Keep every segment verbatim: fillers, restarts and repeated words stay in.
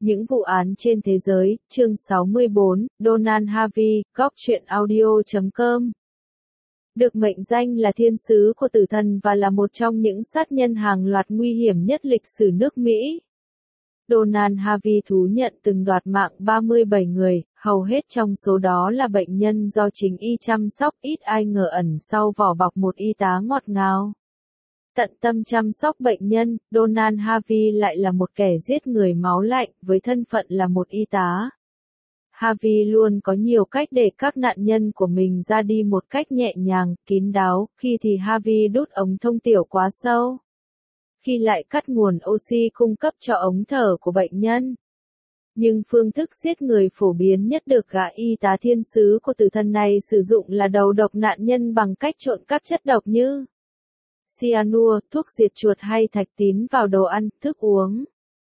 Những vụ án trên thế giới, chương sáu mươi bốn, Donald Harvey, góc truyện audio chấm com. Được mệnh danh là thiên sứ của tử thần và là một trong những sát nhân hàng loạt nguy hiểm nhất lịch sử nước Mỹ. Donald Harvey thú nhận từng đoạt mạng ba mươi bảy người, hầu hết trong số đó là bệnh nhân do chính y chăm sóc, ít ai ngờ ẩn sau vỏ bọc một y tá ngọt ngào. Tận tâm chăm sóc bệnh nhân, Donald Harvey lại là một kẻ giết người máu lạnh, với thân phận là một y tá. Harvey luôn có nhiều cách để các nạn nhân của mình ra đi một cách nhẹ nhàng, kín đáo, khi thì Harvey đút ống thông tiểu quá sâu, khi lại cắt nguồn oxy cung cấp cho ống thở của bệnh nhân. Nhưng phương thức giết người phổ biến nhất được gã y tá thiên sứ của tử thần này sử dụng là đầu độc nạn nhân bằng cách trộn các chất độc như cyanua, thuốc diệt chuột hay thạch tín vào đồ ăn, thức uống.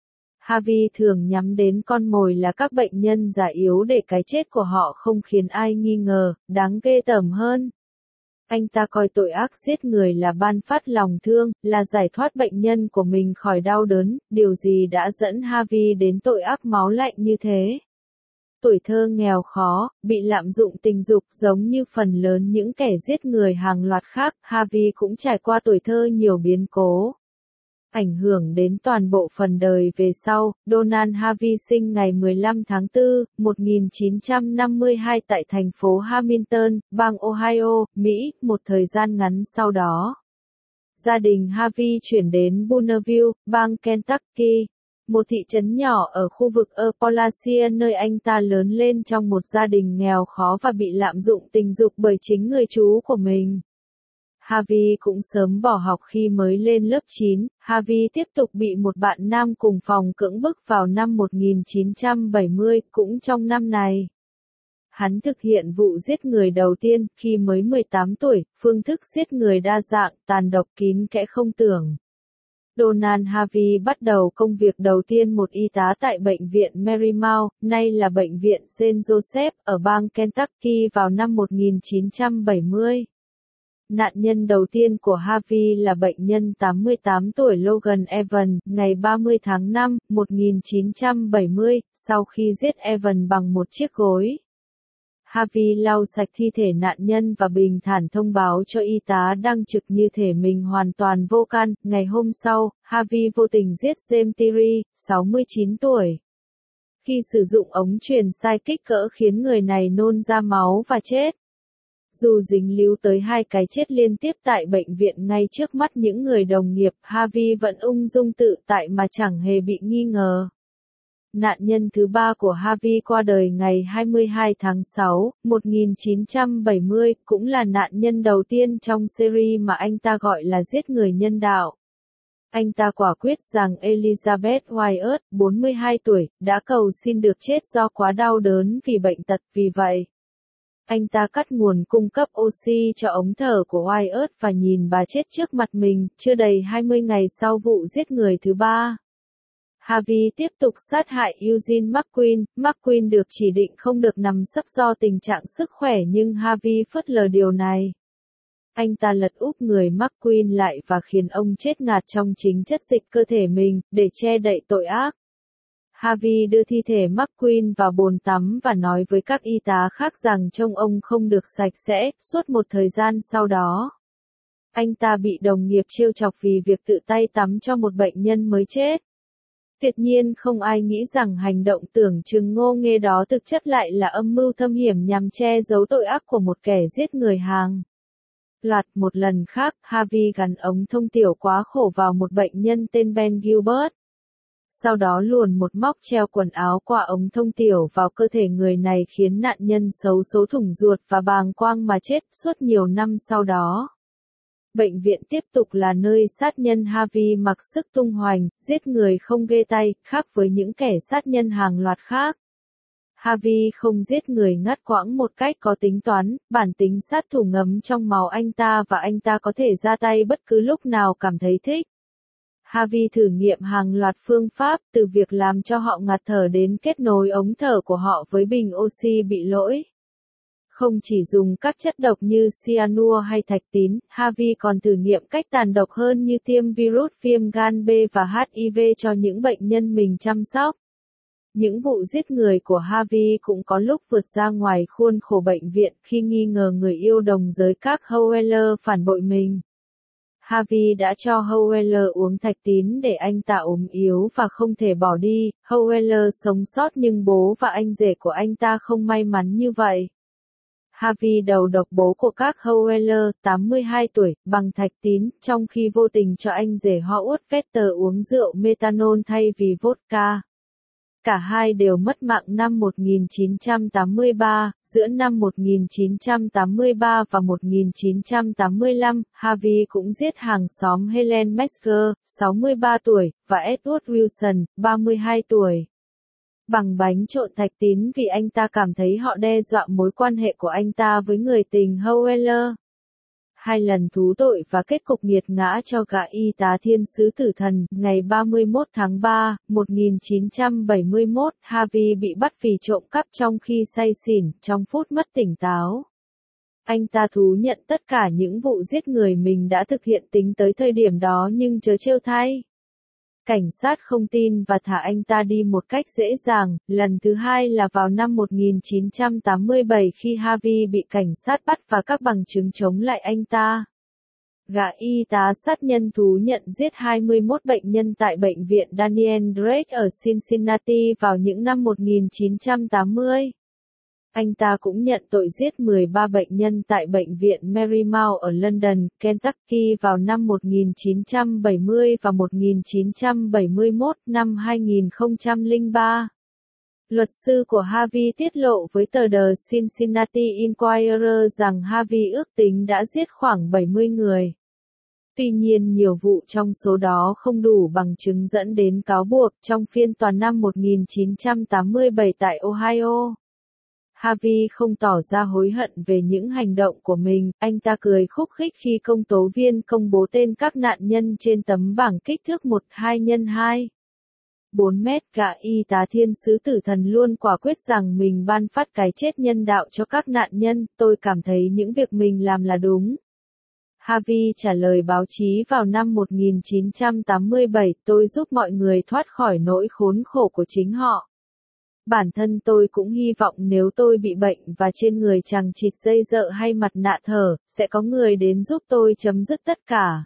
Harvey thường nhắm đến con mồi là các bệnh nhân già yếu để cái chết của họ không khiến ai nghi ngờ. Đáng ghê tởm hơn, anh ta coi tội ác giết người là ban phát lòng thương, là giải thoát bệnh nhân của mình khỏi đau đớn. Điều gì đã dẫn Harvey đến tội ác máu lạnh như thế? Tuổi thơ nghèo khó, bị lạm dụng tình dục giống như phần lớn những kẻ giết người hàng loạt khác, Harvey cũng trải qua tuổi thơ nhiều biến cố, ảnh hưởng đến toàn bộ phần đời về sau. Donald Harvey sinh ngày mười lăm tháng tư, một nghìn chín trăm năm mươi hai tại thành phố Hamilton, bang Ohio, Mỹ. Một thời gian ngắn sau đó, gia đình Harvey chuyển đến Bonneville, bang Kentucky, một thị trấn nhỏ ở khu vực Appalachia nơi anh ta lớn lên trong một gia đình nghèo khó và bị lạm dụng tình dục bởi chính người chú của mình. Harvey cũng sớm bỏ học khi mới lên lớp chín. Harvey tiếp tục bị một bạn nam cùng phòng cưỡng bức vào năm một nghìn chín trăm bảy mươi, cũng trong năm này, hắn thực hiện vụ giết người đầu tiên khi mới mười tám tuổi. Phương thức giết người đa dạng, tàn độc kín kẽ không tưởng. Donald Harvey bắt đầu công việc đầu tiên một y tá tại bệnh viện Marymount, nay là bệnh viện Saint Joseph, ở bang Kentucky vào năm một nghìn chín trăm bảy mươi. Nạn nhân đầu tiên của Harvey là bệnh nhân tám mươi tám tuổi Logan Evans, ngày ba mươi tháng năm, một nghìn chín trăm bảy mươi, sau khi giết Evans bằng một chiếc gối. Harvey lau sạch thi thể nạn nhân và bình thản thông báo cho y tá đang trực như thể mình hoàn toàn vô can. Ngày hôm sau, Harvey vô tình giết James Terry, sáu mươi chín tuổi. Khi sử dụng ống truyền sai kích cỡ khiến người này nôn ra máu và chết. Dù dính líu tới hai cái chết liên tiếp tại bệnh viện ngay trước mắt những người đồng nghiệp, Harvey vẫn ung dung tự tại mà chẳng hề bị nghi ngờ. Nạn nhân thứ ba của Harvey qua đời ngày hai mươi hai tháng sáu, một nghìn chín trăm bảy mươi, cũng là nạn nhân đầu tiên trong series mà anh ta gọi là giết người nhân đạo. Anh ta quả quyết rằng Elizabeth Wyatt, bốn mươi hai tuổi, đã cầu xin được chết do quá đau đớn vì bệnh tật. Vì vậy, anh ta cắt nguồn cung cấp oxy cho ống thở của Wyatt và nhìn bà chết trước mặt mình. Chưa đầy hai mươi ngày sau vụ giết người thứ ba, Harvey tiếp tục sát hại Eugene McQueen. McQueen được chỉ định không được nằm sấp do tình trạng sức khỏe nhưng Harvey phớt lờ điều này. Anh ta lật úp người McQueen lại và khiến ông chết ngạt trong chính chất dịch cơ thể mình, để che đậy tội ác. Harvey đưa thi thể McQueen vào bồn tắm và nói với các y tá khác rằng trông ông không được sạch sẽ. Suốt một thời gian sau đó, anh ta bị đồng nghiệp trêu chọc vì việc tự tay tắm cho một bệnh nhân mới chết. Tuyệt nhiên không ai nghĩ rằng hành động tưởng chừng ngô nghê đó thực chất lại là âm mưu thâm hiểm nhằm che giấu tội ác của một kẻ giết người hàng loạt. Một lần khác, Harvey gắn ống thông tiểu quá khổ vào một bệnh nhân tên Ben Gilbert. Sau đó luồn một móc treo quần áo qua ống thông tiểu vào cơ thể người này khiến nạn nhân xấu số thủng ruột và bàng quang mà chết. Suốt nhiều năm sau đó, bệnh viện tiếp tục là nơi sát nhân Harvey mặc sức tung hoành, giết người không ghê tay. Khác với những kẻ sát nhân hàng loạt khác, Harvey không giết người ngắt quãng một cách có tính toán. Bản tính sát thủ ngấm trong máu anh ta và anh ta có thể ra tay bất cứ lúc nào cảm thấy thích. Harvey thử nghiệm hàng loạt phương pháp, từ việc làm cho họ ngạt thở đến kết nối ống thở của họ với bình oxy bị lỗi. Không chỉ dùng các chất độc như cyanua hay thạch tín, Harvey còn thử nghiệm cách tàn độc hơn như tiêm virus viêm gan B và H I V cho những bệnh nhân mình chăm sóc. Những vụ giết người của Harvey cũng có lúc vượt ra ngoài khuôn khổ bệnh viện khi nghi ngờ người yêu đồng giới các Howell phản bội mình. Harvey đã cho Howell uống thạch tín để anh ta ốm yếu và không thể bỏ đi. Howell sống sót nhưng bố và anh rể của anh ta không may mắn như vậy. Harvey đầu độc bố của các Howell, tám mươi hai tuổi, bằng thạch tín, trong khi vô tình cho anh rể Howard Vetter uống rượu methanol thay vì vodka. Cả hai đều mất mạng năm một nghìn chín trăm tám mươi ba, giữa năm một nghìn chín trăm tám mươi ba và một nghìn chín trăm tám mươi lăm, Harvey cũng giết hàng xóm Helen Metzger, sáu mươi ba tuổi, và Edward Wilson, ba mươi hai tuổi. Bằng bánh trộn thạch tín vì anh ta cảm thấy họ đe dọa mối quan hệ của anh ta với người tình Howell. Hai lần thú tội và kết cục nghiệt ngã cho gã y tá thiên sứ tử thần. Ngày ba mươi mốt tháng ba, một nghìn chín trăm bảy mươi mốt, Harvey bị bắt vì trộm cắp trong khi say xỉn, trong phút mất tỉnh táo. Anh ta thú nhận tất cả những vụ giết người mình đã thực hiện tính tới thời điểm đó nhưng trớ trêu thay. Cảnh sát không tin và thả anh ta đi một cách dễ dàng. Lần thứ hai là vào năm một nghìn chín trăm tám mươi bảy khi Harvey bị cảnh sát bắt và các bằng chứng chống lại anh ta. Gã y tá sát nhân thú nhận giết hai mươi mốt bệnh nhân tại bệnh viện Daniel Drake ở Cincinnati vào những năm một nghìn chín trăm tám mươi. Anh ta cũng nhận tội giết mười ba bệnh nhân tại bệnh viện Marymount ở London, Kentucky vào năm một nghìn chín trăm bảy mươi và một nghìn chín trăm bảy mươi mốt. Năm hai nghìn không trăm lẻ ba. Luật sư của Harvey tiết lộ với tờ The Cincinnati Inquirer rằng Harvey ước tính đã giết khoảng bảy mươi người. Tuy nhiên nhiều vụ trong số đó không đủ bằng chứng dẫn đến cáo buộc trong phiên tòa năm một nghìn chín trăm tám mươi bảy tại Ohio. Harvey không tỏ ra hối hận về những hành động của mình, anh ta cười khúc khích khi công tố viên công bố tên các nạn nhân trên tấm bảng kích thước một hai nhân hai. bốn mét. Gã y tá thiên sứ tử thần luôn quả quyết rằng mình ban phát cái chết nhân đạo cho các nạn nhân, tôi cảm thấy những việc mình làm là đúng. Harvey trả lời báo chí vào năm một nghìn chín trăm tám mươi bảy, tôi giúp mọi người thoát khỏi nỗi khốn khổ của chính họ. Bản thân tôi cũng hy vọng nếu tôi bị bệnh và trên người chằng chịt dây dợ hay mặt nạ thở, sẽ có người đến giúp tôi chấm dứt tất cả.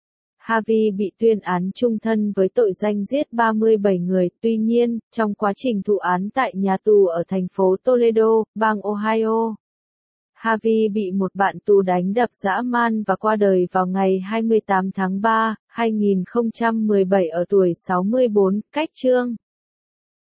Harvey bị tuyên án chung thân với tội danh giết ba mươi bảy người, tuy nhiên, trong quá trình thụ án tại nhà tù ở thành phố Toledo, bang Ohio, Harvey bị một bạn tù đánh đập dã man và qua đời vào ngày hai mươi tám tháng ba, hai nghìn không trăm mười bảy ở tuổi sáu mươi bốn, cách chương.